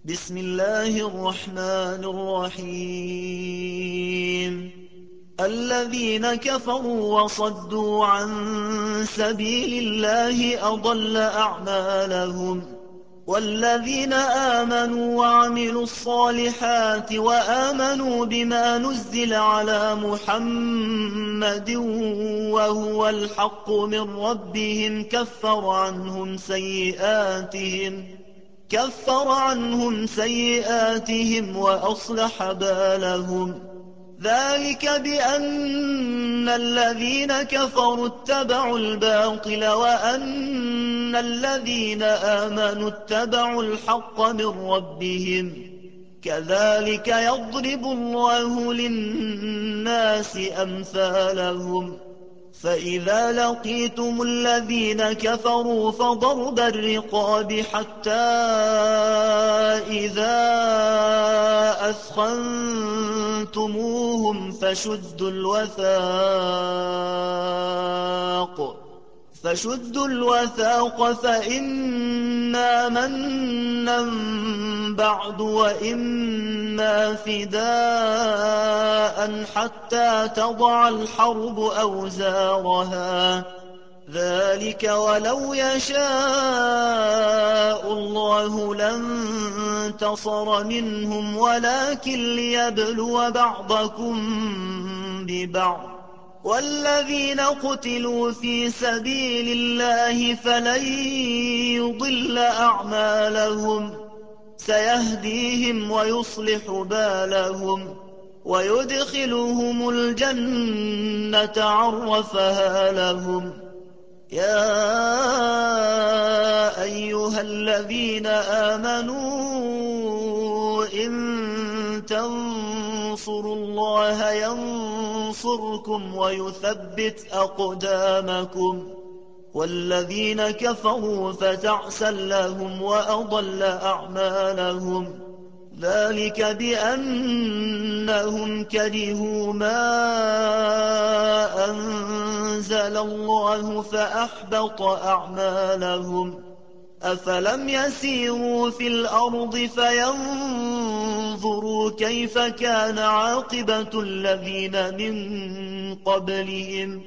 بسم الله الرحمن الرحيم. الذين كفروا وصدوا عن سبيل الله أضل أعمالهم، والذين آمنوا وعملوا الصالحات وآمنوا بما نزل على محمد وهو الحق من ربهم كفر عنهم سيئاتهم وأصلح بالهم. ذلك بأن الذين كفروا اتبعوا الباطل وأن الذين آمنوا اتبعوا الحق من ربهم. كذلك يضرب الله للناس أمثالهم. فإذا لقيتم الذين كفروا فضرب الرقاب حتى إذا أثخنتموهم فشدوا الوثاق فإما منا بعد وإما فداء حتى تضع الحرب أوزارها. ذلك ولو يشاء الله لانتصر منهم ولكن ليبلو بعضكم ببعض. والذين قتلوا في سبيل الله فلن يضل أعمالهم، سيهديهم ويصلح بالهم ويدخلهم الجنة عرفها لهم. يا أيها الذين آمنوا إن تنصروا الله ينصركم ويثبت أقدامكم. والذين كفروا فتعسا لهم وأضل أعمالهم. ذلك بأنهم كرهوا ما أنزل الله فأحبط أعمالهم. أفلم يسيروا في الأرض فينظروا كيف كان عاقبة الذين من قبلهم.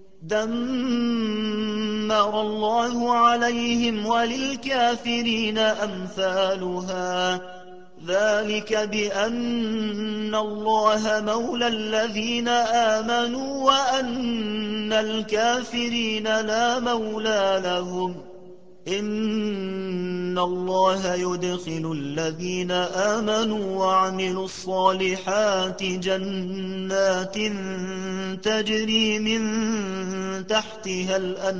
دمر الله عليهم وللكافرين أمثالها. ذلك بأن الله مولى الذين آمنوا وأن الكافرين لا مولى لهم. إن الله يدخل الذين آمنوا وعملوا الصالحات جنات تجري من تحتها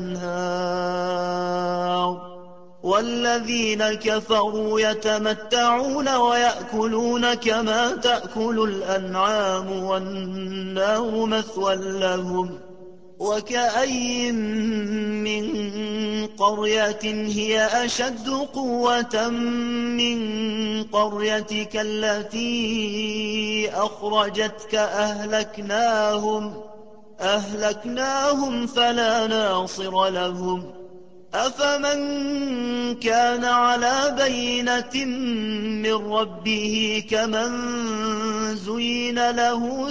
الأنهار، والذين كفروا يتمتعون ويأكلون كما تأكل الأنعام والنار مثوى لهم. وكأي من قرية هي أشد قوة من قريتك التي أخرجتك أهلكناهم فلا ناصر لهم. أفمن كان على بينة من ربه كمن زين له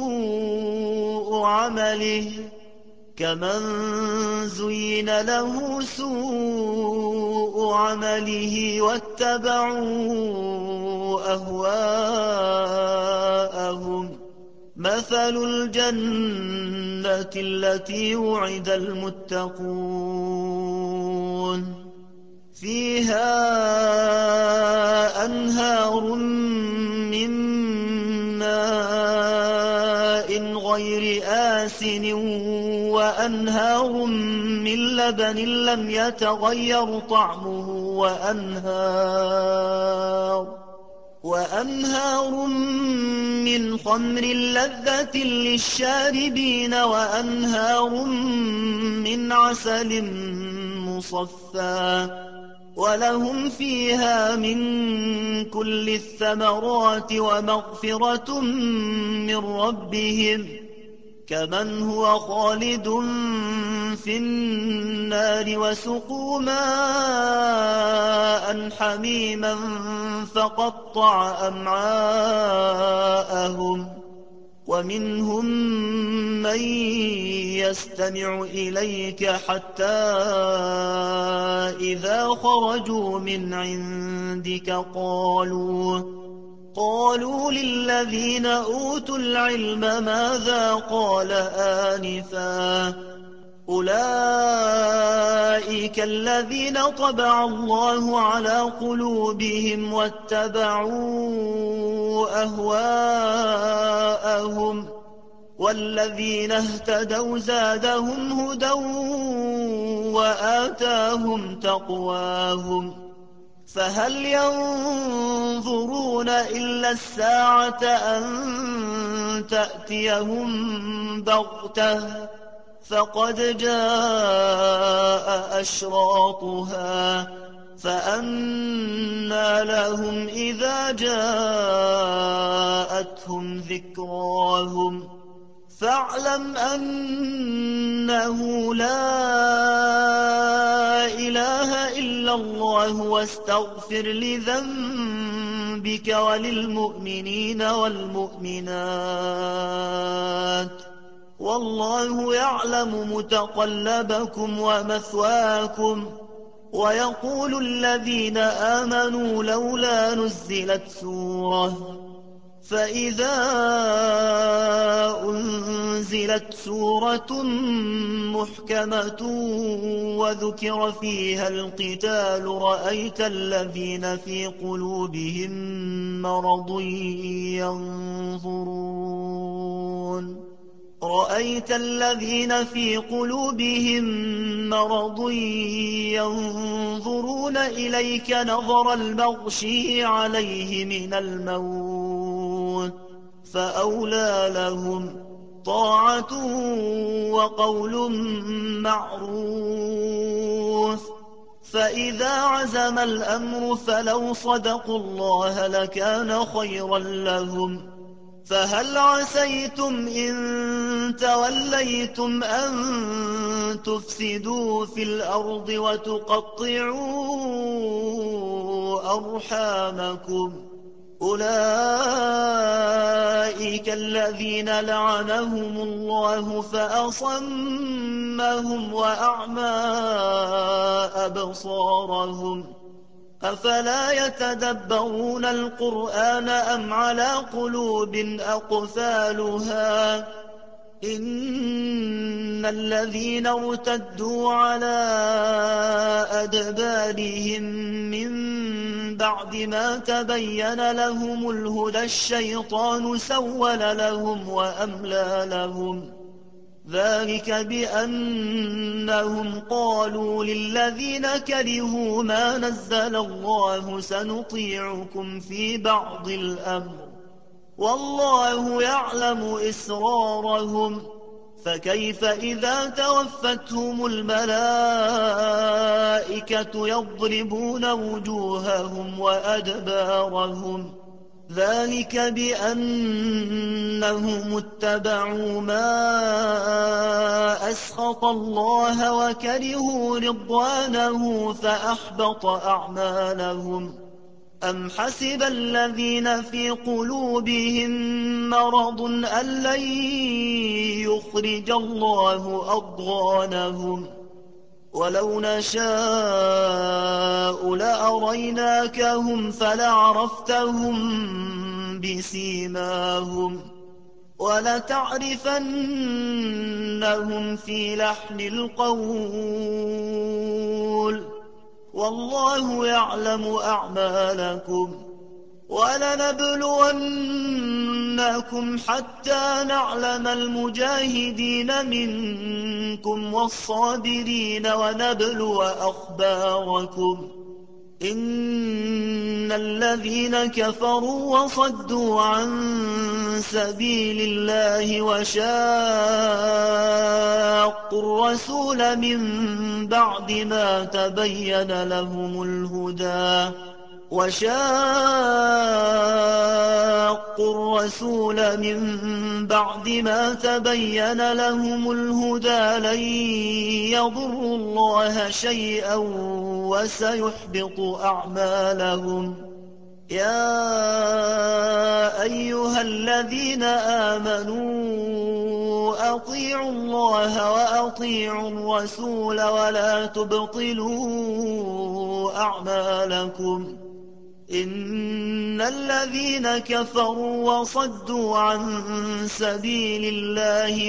سوء عمله واتبعوا أهواءهم. مثل الجنة التي وعد المتقون فيها أنهار من ماء غير آسن وأنهار من لبن لم يتغير طعمه وأنهار من خمر لذة للشاربين وأنهار من عسل مصفى ولهم فيها من كل الثمرات ومغفرة من ربهم كمن هو خالد في النار وسقوا ماء حميما فقطع أمعاءهم ومنهم من يستمع إليك حتى إذا خرجوا من عندك قالوا للذين أوتوا العلم ماذا قال آنفا أولئك الذين طبع الله على قلوبهم واتبعوا أهواءهم والذين اهتدوا زادهم هدى وآتاهم تقواهم فهل ينظرون إلا الساعة أن تأتيهم بغتة فقد جاء أشراطها فأنى لهم إذا جاءتهم ذكراهم فاعلم أنه لا إله إلا الله واستغفر لذنبك وللمؤمنين والمؤمنات والله يعلم متقلبكم ومثواكم ويقول الذين آمنوا لولا نزلت سورة فإذا أنزلت سورة محكمة وذكر فيها القتال رأيت الذين في قلوبهم مرض ينظرون إليك نظر المغشي عليه من الموت فأولى لهم طاعة وقول معروف فإذا عزم الأمر فلو صدقوا الله لكان خيرا لهم فهل عسيتم إن توليتم أن تفسدوا في الأرض وتقطعوا أرحامكم أولئك الذين لعنهم الله فأصمهم وأعمى أبصارهم أفلا يتدبرون القرآن أم على قلوب أقفالها إن الذين ارتدوا على أدبارهم من بعد ما تبين لهم الهدى الشيطان سول لهم وأملى لهم ذلك بأنهم قالوا للذين كرهوا ما نزل الله سنطيعكم في بعض الأمر والله يعلم إسرارهم فكيف إذا توفتهم الملائكة يضربون وجوههم وأدبارهم ذلك بأنهم اتبعوا ما أسخط الله وكرهوا رضوانه فأحبط أعمالهم أم حسب الذين في قلوبهم مرض أن لن يخرج الله أضغانهم ولو نشاء لأريناكهم فلعرفتهم بسيماهم ولتعرفنهم في لحن القول والله يعلم أعمالكم ولنبلونكم حتى نعلم المجاهدين منكم والصابرين ونبلو أخباركم إن الذين كفروا وصدوا عن سبيل الله وشاقوا الرسول من بعد ما تبين لهم الهدى وشاقوا شاقوا الرسول من بعد ما تبين لهم الهدى لن يضروا الله شيئا وسيحبط أعمالهم. يا أيها الذين آمنوا أطيعوا الله وأطيعوا الرسول ولا تبطلوا أعمالكم. إن الذين كفروا وصدوا عن سبيل الله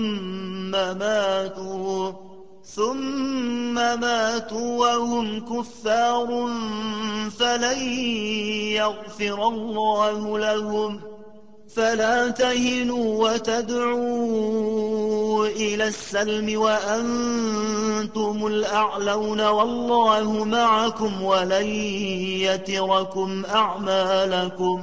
ثم ماتوا وهم كفار فلن يغفر الله لهم. فلا تهنوا وتدعوا إلى السلم وأنتم الأعلون والله معكم ولن يتركم أعمالكم.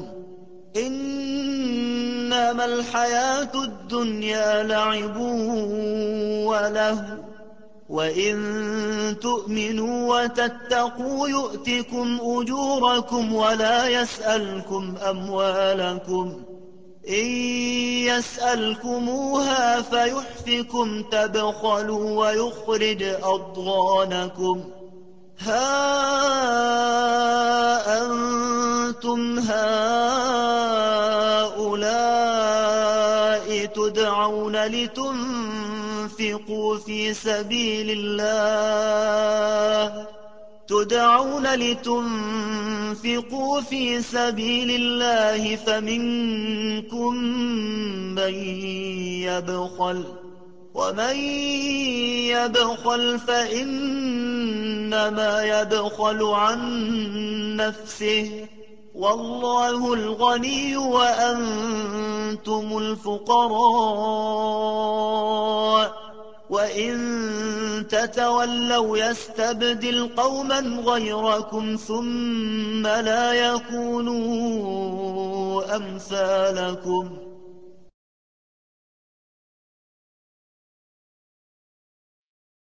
إنما الحياة الدنيا لعب وله وإن تؤمنوا وتتقوا يؤتكم أجوركم ولا يسألكم أموالكم. إن يسألكموها فيحفكم تبخلوا ويخرج أضغانكم. ها أنتم هؤلاء تدعون لتنفقوا في سبيل الله فمنكم من يبخل ومن يبخل فإنما يبخل عن نفسه والله الغني وأنتم الفقراء. وإن تتولوا يستبدل قوما غيركم ثم لا يكونوا أمثالكم.